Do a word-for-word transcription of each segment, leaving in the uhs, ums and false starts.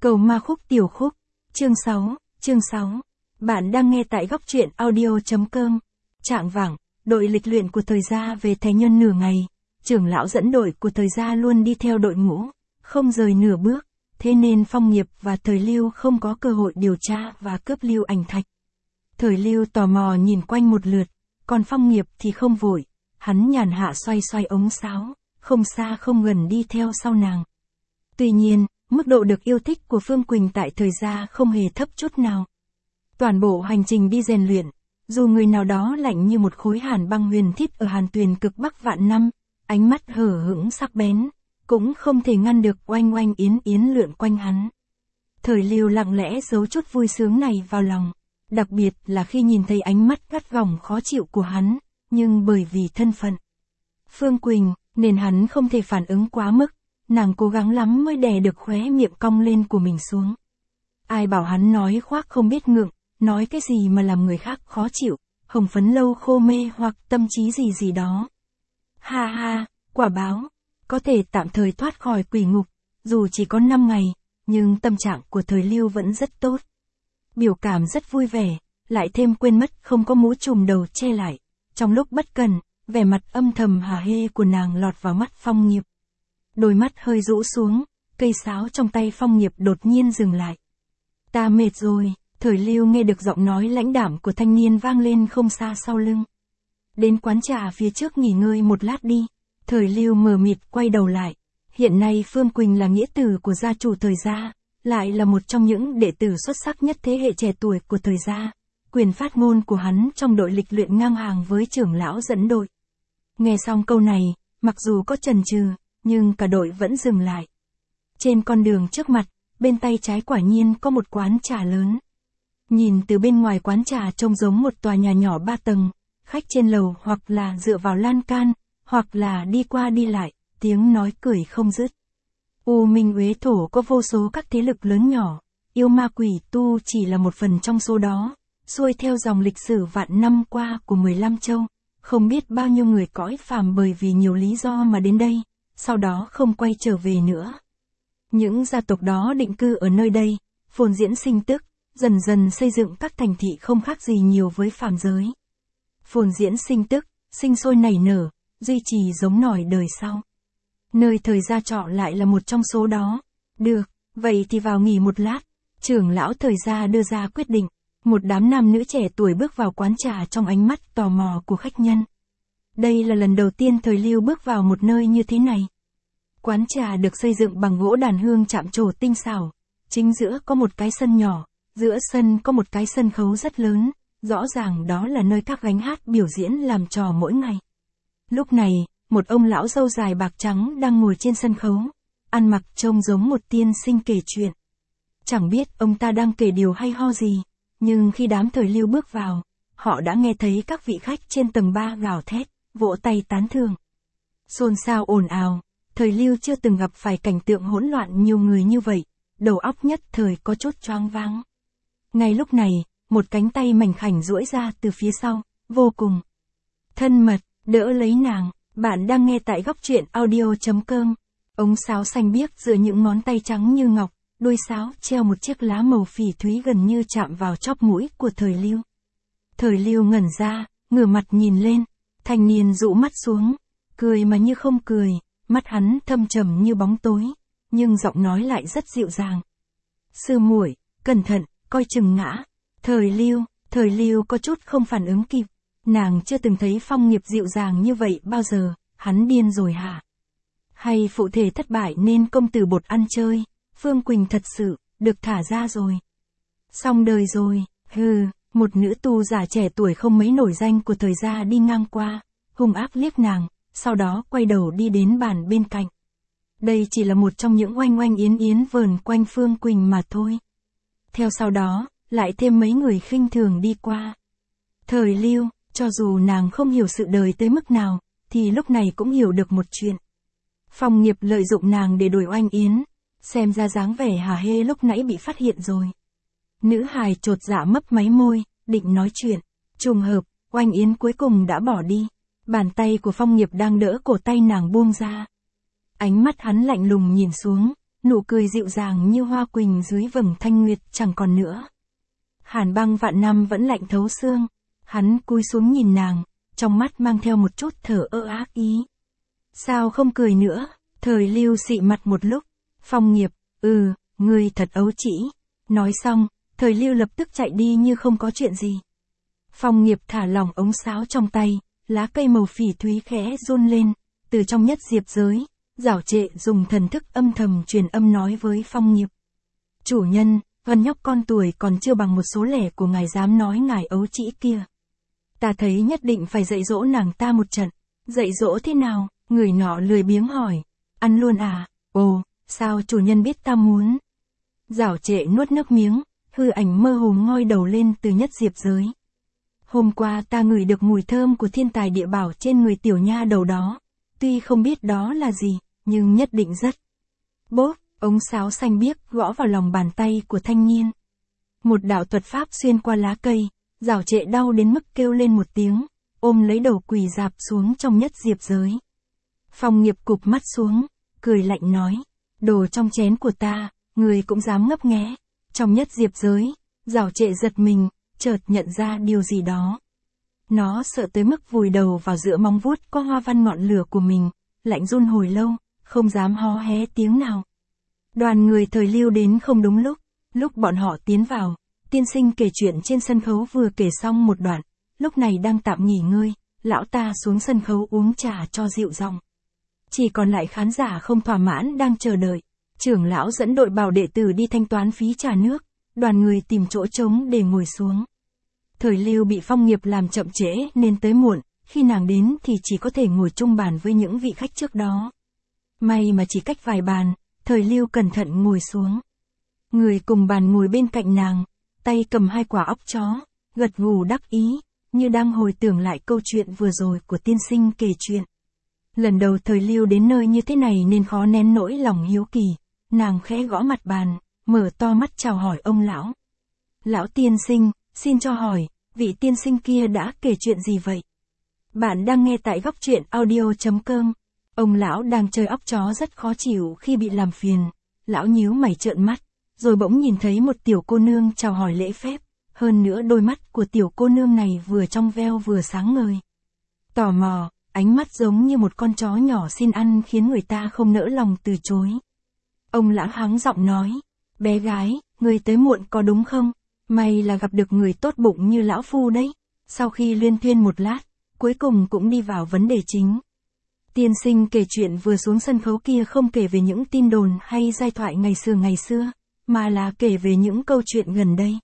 Cầu ma khúc tiểu khúc, chương sáu, chương sáu. Bạn đang nghe tại góc truyện audio.com. Trạng vạng, đội lịch luyện của thời gia về Thái Nhân nửa ngày, trưởng lão dẫn đội của thời gia luôn đi theo đội ngũ, không rời nửa bước, thế nên Phong Nghiệp và Thời Lưu không có cơ hội điều tra và cướp Lưu Ảnh Thạch. Thời Lưu tò mò nhìn quanh một lượt, còn Phong Nghiệp thì không vội, hắn nhàn hạ xoay xoay ống sáo, không xa không gần đi theo sau nàng. Tuy nhiên, mức độ được yêu thích của Phương Quỳnh tại thời gia không hề thấp chút nào. Toàn bộ hành trình đi rèn luyện, dù người nào đó lạnh như một khối hàn băng huyền thiết ở Hàn Tuyền cực bắc vạn năm, ánh mắt hở hững sắc bén, cũng không thể ngăn được oanh oanh yến yến lượn quanh hắn. Thời Lưu lặng lẽ giấu chút vui sướng này vào lòng, đặc biệt là khi nhìn thấy ánh mắt gắt gỏng khó chịu của hắn, nhưng bởi vì thân phận Phương Quỳnh, nên hắn không thể phản ứng quá mức. Nàng cố gắng lắm mới đè được khóe miệng cong lên của mình xuống. Ai bảo hắn nói khoác không biết ngượng, nói cái gì mà làm người khác khó chịu, hồng phấn lâu khô mê hoặc tâm trí gì gì đó. Ha ha, quả báo, có thể tạm thời thoát khỏi quỷ ngục, dù chỉ có năm ngày, nhưng tâm trạng của Thời Lưu vẫn rất tốt. Biểu cảm rất vui vẻ, lại thêm quên mất không có mũ trùm đầu che lại. Trong lúc bất cần, vẻ mặt âm thầm hả hê của nàng lọt vào mắt Phong Nghiệp. Đôi mắt hơi rũ xuống, cây sáo trong tay Phong Nghiệp đột nhiên dừng lại. Ta mệt rồi, Thời Lưu nghe được giọng nói lãnh đạm của thanh niên vang lên không xa sau lưng. Đến quán trà phía trước nghỉ ngơi một lát đi. Thời Lưu mờ mịt quay đầu lại. Hiện nay Phương Quỳnh là nghĩa tử của gia chủ thời gia, lại là một trong những đệ tử xuất sắc nhất thế hệ trẻ tuổi của thời gia. Quyền phát ngôn của hắn trong đội lịch luyện ngang hàng với trưởng lão dẫn đội. Nghe xong câu này, mặc dù có chần chừ, nhưng cả đội vẫn dừng lại. Trên con đường trước mặt, bên tay trái quả nhiên có một quán trà lớn. Nhìn từ bên ngoài quán trà trông giống một tòa nhà nhỏ ba tầng, khách trên lầu hoặc là dựa vào lan can, hoặc là đi qua đi lại, tiếng nói cười không dứt. U Minh Uế Thổ có vô số các thế lực lớn nhỏ, yêu ma quỷ tu chỉ là một phần trong số đó, xuôi theo dòng lịch sử vạn năm qua của mười lăm châu, không biết bao nhiêu người cõi phàm bởi vì nhiều lý do mà đến đây, sau đó không quay trở về nữa. Những gia tộc đó định cư ở nơi đây, phồn diễn sinh tức, dần dần xây dựng các thành thị không khác gì nhiều với phàm giới. Phồn diễn sinh tức, sinh sôi nảy nở, duy trì giống nòi đời sau. Nơi thời gia trọ lại là một trong số đó. Được, vậy thì vào nghỉ một lát. Trưởng lão thời gia đưa ra quyết định. Một đám nam nữ trẻ tuổi bước vào quán trà trong ánh mắt tò mò của khách nhân. Đây là lần đầu tiên Thời Lưu bước vào một nơi như thế này. Quán trà được xây dựng bằng gỗ đàn hương chạm trổ tinh xảo. Chính giữa có một cái sân nhỏ, giữa sân có một cái sân khấu rất lớn, rõ ràng đó là nơi các gánh hát biểu diễn làm trò mỗi ngày. Lúc này, một ông lão râu dài bạc trắng đang ngồi trên sân khấu, ăn mặc trông giống một tiên sinh kể chuyện. Chẳng biết ông ta đang kể điều hay ho gì, nhưng khi đám Thời Lưu bước vào, họ đã nghe thấy các vị khách trên tầng ba gào thét, vỗ tay tán thưởng. Xôn xao ồn ào, Thời Lưu chưa từng gặp phải cảnh tượng hỗn loạn nhiều người như vậy, đầu óc nhất thời có chút choáng váng. Ngay lúc này, một cánh tay mảnh khảnh duỗi ra từ phía sau, vô cùng thân mật, đỡ lấy nàng. Bạn đang nghe tại góc truyện audio.com. Ống sáo xanh biếc giữa những ngón tay trắng như ngọc, đuôi sáo treo một chiếc lá màu phỉ thúy gần như chạm vào chóp mũi của Thời Lưu. Thời Lưu ngẩn ra, ngửa mặt nhìn lên, thanh niên dụ mắt xuống, cười mà như không cười, mắt hắn thâm trầm như bóng tối, nhưng giọng nói lại rất dịu dàng. Sư muội, cẩn thận, coi chừng ngã. Thời Lưu, Thời Lưu có chút không phản ứng kịp. Nàng chưa từng thấy Phong Nghiệp dịu dàng như vậy bao giờ, hắn điên rồi hả? Hay phụ thể thất bại nên công tử bột ăn chơi, Phương Quỳnh thật sự, được thả ra rồi. Xong đời rồi, hừ, một nữ tu giả trẻ tuổi không mấy nổi danh của thời gia đi ngang qua, hung ác liếc nàng, sau đó quay đầu đi đến bàn bên cạnh. Đây chỉ là một trong những oanh oanh yến yến vờn quanh Phương Quỳnh mà thôi. Theo sau đó, lại thêm mấy người khinh thường đi qua. Thời Lưu, cho dù nàng không hiểu sự đời tới mức nào, thì lúc này cũng hiểu được một chuyện. Phong Nghiệp lợi dụng nàng để đổi oanh yến, xem ra dáng vẻ hả hê lúc nãy bị phát hiện rồi. Nữ hài chột dạ mấp máy môi, định nói chuyện. Trùng hợp, oanh yến cuối cùng đã bỏ đi. Bàn tay của Phong Nghiệp đang đỡ cổ tay nàng buông ra. Ánh mắt hắn lạnh lùng nhìn xuống, nụ cười dịu dàng như hoa quỳnh dưới vầng thanh nguyệt chẳng còn nữa. Hàn băng vạn năm vẫn lạnh thấu xương, hắn cúi xuống nhìn nàng, trong mắt mang theo một chút thở ơ ác ý. Sao không cười nữa? Thời Lưu xị mặt một lúc. Phong Nghiệp, ừ, ngươi thật ấu trĩ. Nói xong, Thời Lưu lập tức chạy đi như không có chuyện gì. Phong Nghiệp thả lỏng ống sáo trong tay, lá cây màu phỉ thúy khẽ run lên, từ trong nhất diệp giới, Giảo Trệ dùng thần thức âm thầm truyền âm nói với Phong Nghiệp. Chủ nhân, con nhóc con tuổi còn chưa bằng một số lẻ của ngài dám nói ngài ấu trĩ kia. Ta thấy nhất định phải dạy dỗ nàng ta một trận. Dạy dỗ thế nào? Người nọ lười biếng hỏi. Ăn luôn à? Ồ, sao chủ nhân biết ta muốn? Giảo Trệ nuốt nước miếng, hư ảnh mơ hồ ngoi đầu lên từ nhất diệp giới. Hôm qua ta ngửi được mùi thơm của thiên tài địa bảo trên người tiểu nha đầu đó. Tuy không biết đó là gì, nhưng nhất định rất. Bốp, ống sáo xanh biếc gõ vào lòng bàn tay của thanh niên. Một đạo thuật pháp xuyên qua lá cây, Giảo Trệ đau đến mức kêu lên một tiếng, ôm lấy đầu quỳ dạp xuống trong nhất diệp giới. Phong Nghiệp cụp mắt xuống, cười lạnh nói, đồ trong chén của ta, người cũng dám ngấp nghé. Trong nhất diệp giới, Giảo Trệ giật mình, chợt nhận ra điều gì đó. Nó sợ tới mức vùi đầu vào giữa móng vuốt có hoa văn ngọn lửa của mình, lạnh run hồi lâu, không dám hó hé tiếng nào. Đoàn người Thời Lưu đến không đúng lúc, lúc bọn họ tiến vào, tiên sinh kể chuyện trên sân khấu vừa kể xong một đoạn, lúc này đang tạm nghỉ ngơi, lão ta xuống sân khấu uống trà cho dịu giọng. Chỉ còn lại khán giả không thỏa mãn đang chờ đợi, trưởng lão dẫn đội bảo đệ tử đi thanh toán phí trà nước, đoàn người tìm chỗ trống để ngồi xuống. Thời Lưu bị Phong Nghiệp làm chậm trễ nên tới muộn, khi nàng đến thì chỉ có thể ngồi chung bàn với những vị khách trước đó. May mà chỉ cách vài bàn, Thời Lưu cẩn thận ngồi xuống. Người cùng bàn ngồi bên cạnh nàng, tay cầm hai quả óc chó, gật gù đắc ý, như đang hồi tưởng lại câu chuyện vừa rồi của tiên sinh kể chuyện. Lần đầu Thời Lưu đến nơi như thế này nên khó nén nỗi lòng hiếu kỳ, nàng khẽ gõ mặt bàn, mở to mắt chào hỏi ông lão. Lão tiên sinh, xin cho hỏi, vị tiên sinh kia đã kể chuyện gì vậy? Bạn đang nghe tại góc truyện audio chấm com. Ông lão đang chơi óc chó rất khó chịu khi bị làm phiền. Lão nhíu mày trợn mắt, rồi bỗng nhìn thấy một tiểu cô nương chào hỏi lễ phép. Hơn nữa đôi mắt của tiểu cô nương này vừa trong veo vừa sáng ngời. Tò mò, ánh mắt giống như một con chó nhỏ xin ăn khiến người ta không nỡ lòng từ chối. Ông lão hắng giọng nói, bé gái, người tới muộn có đúng không? May là gặp được người tốt bụng như lão phu đấy. Sau khi liên thuyên một lát, cuối cùng cũng đi vào vấn đề chính. Tiên sinh kể chuyện vừa xuống sân khấu kia không kể về những tin đồn hay giai thoại ngày xưa ngày xưa, mà là kể về những câu chuyện gần đây.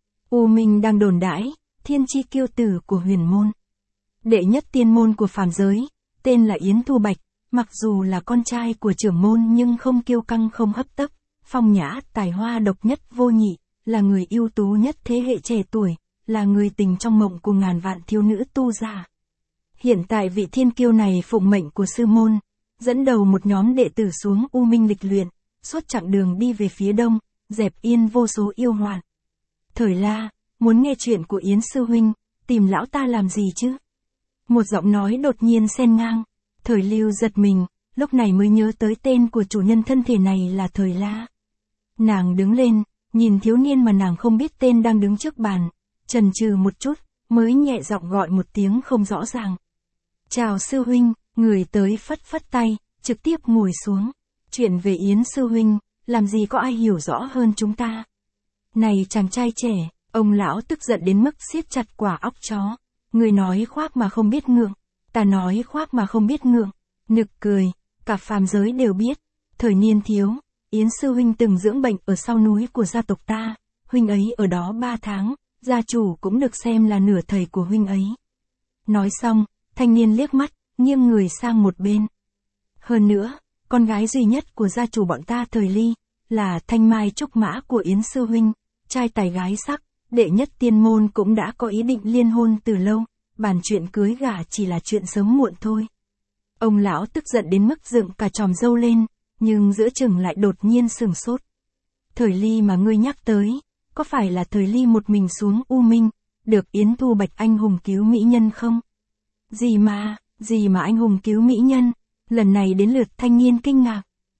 U Minh đang đồn đãi, thiên chi kiêu tử của huyền môn. Đệ nhất tiên môn của phàm giới, tên là Yến Thu Bạch, mặc dù là con trai của trưởng môn nhưng không kiêu căng không hấp tấp, phong nhã, tài hoa độc nhất vô nhị, là người ưu tú nhất thế hệ trẻ tuổi, là người tình trong mộng của ngàn vạn thiếu nữ tu giả. Hiện tại vị thiên kiêu này phụng mệnh của sư môn, dẫn đầu một nhóm đệ tử xuống U Minh lịch luyện, suốt chặng đường đi về phía đông, dẹp yên vô số yêu hoạn. Thời La, muốn nghe chuyện của Yến sư huynh, tìm lão ta làm gì chứ? Một giọng nói đột nhiên xen ngang, Thời Lưu giật mình, lúc này mới nhớ tới tên của chủ nhân thân thể này là Thời La. Nàng đứng lên, nhìn thiếu niên mà nàng không biết tên đang đứng trước bàn, chần chừ một chút, mới nhẹ giọng gọi một tiếng không rõ ràng. Chào sư huynh, người tới phất phất tay, trực tiếp ngồi xuống. Chuyện về Yến sư huynh, làm gì có ai hiểu rõ hơn chúng ta. Này chàng trai trẻ, ông lão tức giận đến mức siết chặt quả óc chó. Người nói khoác mà không biết ngượng, ta nói khoác mà không biết ngượng. Nực cười, cả phàm giới đều biết. Thời niên thiếu, Yến sư huynh từng dưỡng bệnh ở sau núi của gia tộc ta. Huynh ấy ở đó ba tháng, gia chủ cũng được xem là nửa thầy của huynh ấy. Nói xong, thanh niên liếc mắt, nghiêng người sang một bên. Hơn nữa, con gái duy nhất của gia chủ bọn ta Thời Ly, là thanh mai trúc mã của Yến sư huynh, trai tài gái sắc, đệ nhất tiên môn cũng đã có ý định liên hôn từ lâu, bàn chuyện cưới gả chỉ là chuyện sớm muộn thôi. Ông lão tức giận đến mức dựng cả chòm râu lên, nhưng giữa chừng lại đột nhiên sửng sốt. Thời Ly mà ngươi nhắc tới, có phải là Thời Ly một mình xuống U Minh, được Yến Thu Bạch anh hùng cứu mỹ nhân không? Gì mà, gì mà anh hùng cứu mỹ nhân? Lần này đến lượt thanh niên kinh ngạc.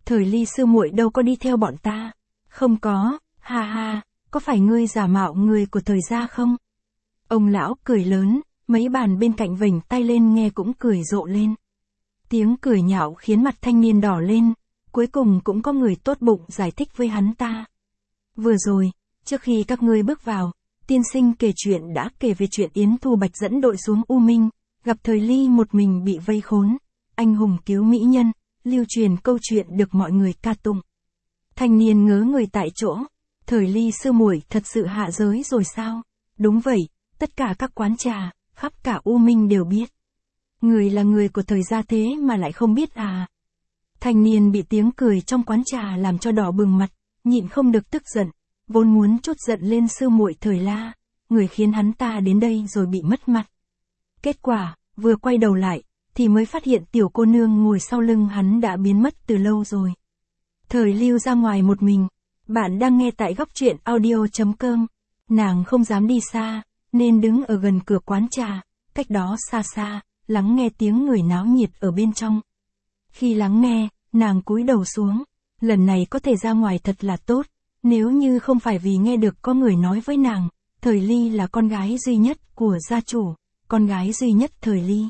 Thời Ly sư muội đâu có đi theo bọn ta. Không có, ha ha, có phải ngươi giả mạo người của Thời gia không? Ông lão cười lớn, mấy bàn bên cạnh vểnh tay lên nghe cũng cười rộ lên. Tiếng cười nhạo khiến mặt thanh niên đỏ lên, cuối cùng cũng có người tốt bụng giải thích với hắn ta. Vừa rồi, trước khi các ngươi bước vào, tiên sinh kể chuyện đã kể về chuyện Yến Thu Bạch dẫn đội xuống U Minh, gặp Thời Ly một mình bị vây khốn, anh hùng cứu mỹ nhân, lưu truyền câu chuyện được mọi người ca tụng. Thanh niên ngớ người tại chỗ, Thời Ly sư muội thật sự hạ giới rồi sao? Đúng vậy, tất cả các quán trà, khắp cả U Minh đều biết. Người là người của Thời gia thế mà lại không biết à? Thanh niên bị tiếng cười trong quán trà làm cho đỏ bừng mặt, nhịn không được tức giận, vốn muốn trút giận lên sư muội Thời La, người khiến hắn ta đến đây rồi bị mất mặt. Kết quả, vừa quay đầu lại, thì mới phát hiện tiểu cô nương ngồi sau lưng hắn đã biến mất từ lâu rồi. Thời Lưu ra ngoài một mình, bạn đang nghe tại góc truyện audio chấm com, nàng không dám đi xa, nên đứng ở gần cửa quán trà, cách đó xa xa, lắng nghe tiếng người náo nhiệt ở bên trong. Khi lắng nghe, nàng cúi đầu xuống, lần này có thể ra ngoài thật là tốt, nếu như không phải vì nghe được có người nói với nàng, Thời Ly là con gái duy nhất của gia chủ, con gái duy nhất Thời Ly.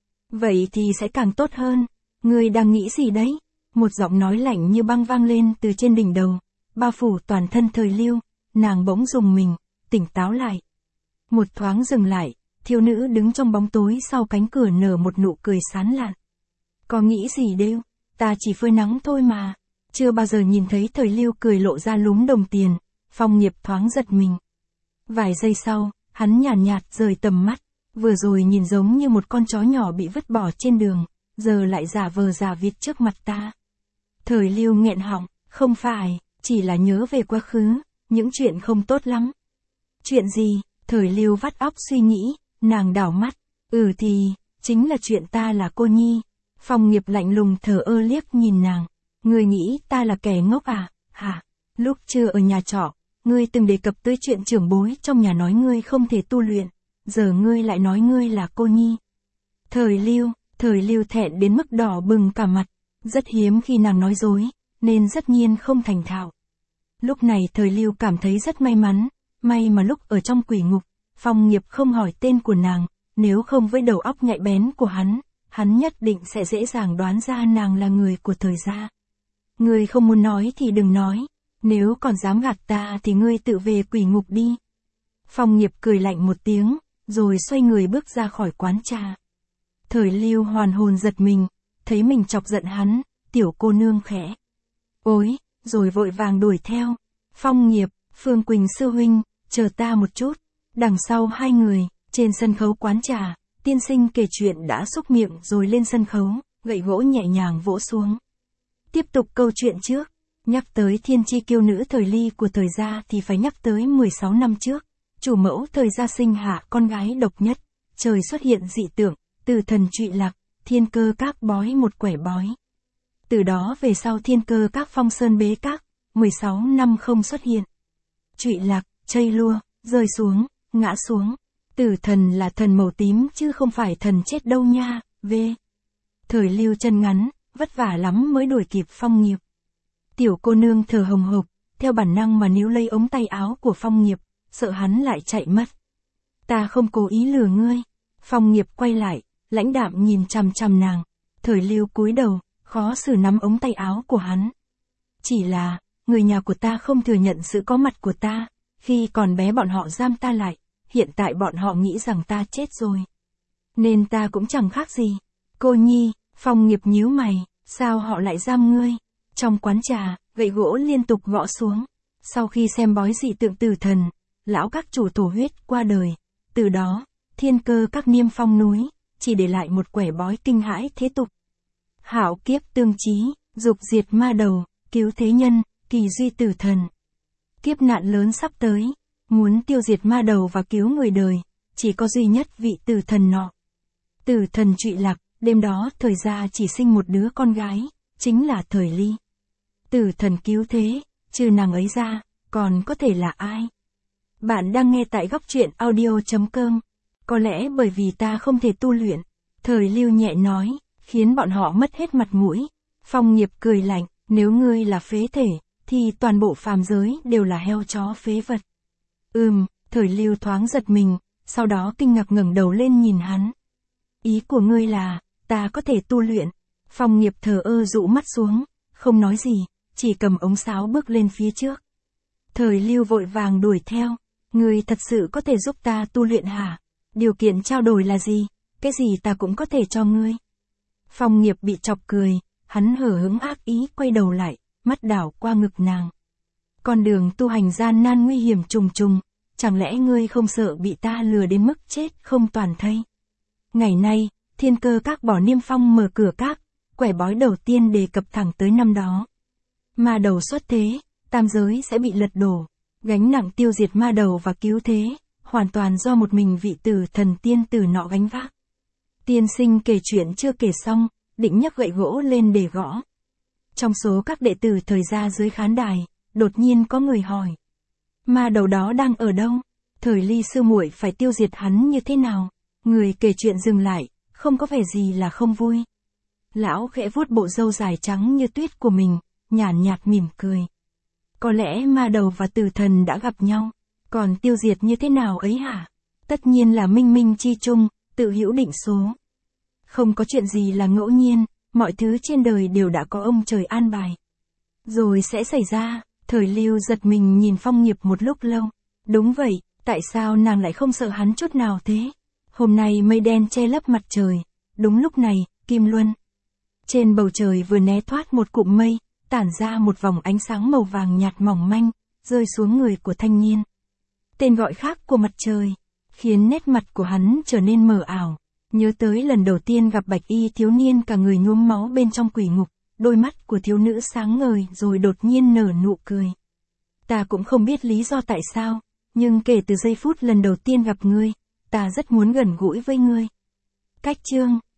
Vậy thì sẽ càng tốt hơn, ngươi đang nghĩ gì đấy? Một giọng nói lạnh như băng vang lên từ trên đỉnh đầu, bao phủ toàn thân Thời Lưu, nàng bỗng rùng mình, tỉnh táo lại. Một thoáng dừng lại, thiếu nữ đứng trong bóng tối sau cánh cửa nở một nụ cười sán lạn. Có nghĩ gì đâu, ta chỉ phơi nắng thôi mà. Chưa bao giờ nhìn thấy Thời Lưu cười lộ ra lúm đồng tiền, Phong Nghiệp thoáng giật mình. Vài giây sau, hắn nhàn nhạt, nhạt rời tầm mắt, vừa rồi nhìn giống như một con chó nhỏ bị vứt bỏ trên đường, giờ lại giả vờ giả vịt trước mặt ta. Thời Lưu nghẹn họng, không phải, chỉ là nhớ về quá khứ, những chuyện không tốt lắm. Chuyện gì? Thời Lưu vắt óc suy nghĩ, nàng đảo mắt, ừ thì, chính là chuyện ta là cô nhi. Phong Nghiệp lạnh lùng thờ ơ liếc nhìn nàng, ngươi nghĩ ta là kẻ ngốc à, hả? Lúc chưa ở nhà trọ, ngươi từng đề cập tới chuyện trưởng bối trong nhà nói ngươi không thể tu luyện, giờ ngươi lại nói ngươi là cô nhi. Thời Lưu, Thời Lưu thẹn đến mức đỏ bừng cả mặt, rất hiếm khi nàng nói dối, nên rất nhiên không thành thạo. Lúc này Thời Lưu cảm thấy rất may mắn, may mà lúc ở trong quỷ ngục, Phong Nghiệp không hỏi tên của nàng, nếu không với đầu óc nhạy bén của hắn, hắn nhất định sẽ dễ dàng đoán ra nàng là người của Thời gia. Ngươi không muốn nói thì đừng nói, nếu còn dám gạt ta thì ngươi tự về quỷ ngục đi. Phong Nghiệp cười lạnh một tiếng, rồi xoay người bước ra khỏi quán trà. Thời Lưu hoàn hồn giật mình, thấy mình chọc giận hắn, tiểu cô nương khẽ. Ôi, rồi vội vàng đuổi theo. Phong Nghiệp, Phương Quỳnh sư huynh, chờ ta một chút. Đằng sau hai người, trên sân khấu quán trà, tiên sinh kể chuyện đã xúc miệng rồi lên sân khấu, gậy gỗ nhẹ nhàng vỗ xuống. Tiếp tục câu chuyện trước, nhắc tới thiên chi kiêu nữ Thời Ly của Thời gia thì phải nhắc tới mười sáu năm trước. Chủ mẫu Thời gia sinh hạ con gái độc nhất, trời xuất hiện dị tượng, từ thần trụy lạc, thiên cơ các bói một quẻ bói. Từ đó về sau thiên cơ các phong sơn bế các, mười sáu năm không xuất hiện. Trụy lạc, chây lua, rơi xuống, ngã xuống. Tử thần là thần màu tím chứ không phải thần chết đâu nha, v. Thời Lưu chân ngắn, vất vả lắm mới đuổi kịp Phong Nghiệp. Tiểu cô nương thở hồng hộc, theo bản năng mà níu lấy ống tay áo của Phong Nghiệp, sợ hắn lại chạy mất. Ta không cố ý lừa ngươi. Phong Nghiệp quay lại, lãnh đạm nhìn chằm chằm nàng. Thời Lưu cúi đầu, khó xử nắm ống tay áo của hắn. Chỉ là, người nhà của ta không thừa nhận sự có mặt của ta, khi còn bé bọn họ giam ta lại, hiện tại bọn họ nghĩ rằng ta chết rồi. Nên ta cũng chẳng khác gì. Cô nhi, Phong Nghiệp nhíu mày, sao họ lại giam ngươi? Trong quán trà, gậy gỗ liên tục gõ xuống. Sau khi xem bói dị tượng tử thần, lão các chủ thổ huyết qua đời. Từ đó, thiên cơ các niêm phong núi, chỉ để lại một quẻ bói kinh hãi thế tục. Hạo kiếp tương chí, dục diệt ma đầu, cứu thế nhân, kỳ duy tử thần. Kiếp nạn lớn sắp tới, muốn tiêu diệt ma đầu và cứu người đời, chỉ có duy nhất vị tử thần nọ. Tử thần trụy lạc, đêm đó Thời gia chỉ sinh một đứa con gái, chính là Thời Ly. Tử thần cứu thế, trừ nàng ấy ra, còn có thể là ai? Bạn đang nghe tại góc truyện audio chấm com. Có lẽ bởi vì ta không thể tu luyện, Thời Lưu nhẹ nói, khiến bọn họ mất hết mặt mũi. Phong Nghiệp cười lạnh, Nếu ngươi là phế thể, thì toàn bộ phàm giới đều là heo chó phế vật. Ừm, Thời Lưu thoáng giật mình, sau đó kinh ngạc ngẩng đầu lên nhìn hắn. Ý của ngươi là, ta có thể tu luyện. Phong Nghiệp thờ ơ dụ mắt xuống, không nói gì, chỉ cầm ống sáo bước lên phía trước. Thời Lưu vội vàng đuổi theo, ngươi thật sự có thể giúp ta tu luyện hả? Điều kiện trao đổi là gì? Cái gì ta cũng có thể cho ngươi. Phong Nghiệp bị chọc cười, hắn hở hững ác ý quay đầu lại, mắt đảo qua ngực nàng. Con đường tu hành gian nan nguy hiểm trùng trùng, chẳng lẽ ngươi không sợ bị ta lừa đến mức chết không toàn thây? Ngày nay, Thiên Cơ Các bỏ niêm phong mở cửa các, quẻ bói đầu tiên đề cập thẳng tới năm đó. Ma đầu xuất thế, tam giới sẽ bị lật đổ, gánh nặng tiêu diệt ma đầu và cứu thế, hoàn toàn do một mình vị tử thần tiên tử nọ gánh vác. Tiên sinh kể chuyện chưa kể xong, định nhấc gậy gỗ lên để gõ. Trong số các đệ tử Thời gia dưới khán đài, đột nhiên có người hỏi. Ma đầu đó đang ở đâu? Thời Ly sư muội phải tiêu diệt hắn như thế nào? Người kể chuyện dừng lại, không có vẻ gì là không vui. Lão khẽ vuốt bộ râu dài trắng như tuyết của mình, nhàn nhạt mỉm cười. Có lẽ ma đầu và tử thần đã gặp nhau, còn tiêu diệt như thế nào ấy hả? Tất nhiên là minh minh chi chung, tự hữu định số. Không có chuyện gì là ngẫu nhiên, mọi thứ trên đời đều đã có ông trời an bài. Rồi sẽ xảy ra. Thời Lưu giật mình nhìn Phong Nghiệp một lúc lâu. Đúng vậy, tại sao nàng lại không sợ hắn chút nào thế? Hôm nay mây đen che lấp mặt trời. Đúng lúc này, Kim Luân. Trên bầu trời vừa né thoát một cụm mây, tản ra một vòng ánh sáng màu vàng nhạt mỏng manh, rơi xuống người của thanh niên. Tên gọi khác của mặt trời, khiến nét mặt của hắn trở nên mờ ảo. Nhớ tới lần đầu tiên gặp bạch y thiếu niên cả người nhuốm máu bên trong quỷ ngục. Đôi mắt của thiếu nữ sáng ngời rồi đột nhiên nở nụ cười. Ta cũng không biết lý do tại sao, nhưng kể từ giây phút lần đầu tiên gặp ngươi, ta rất muốn gần gũi với ngươi. Cách chương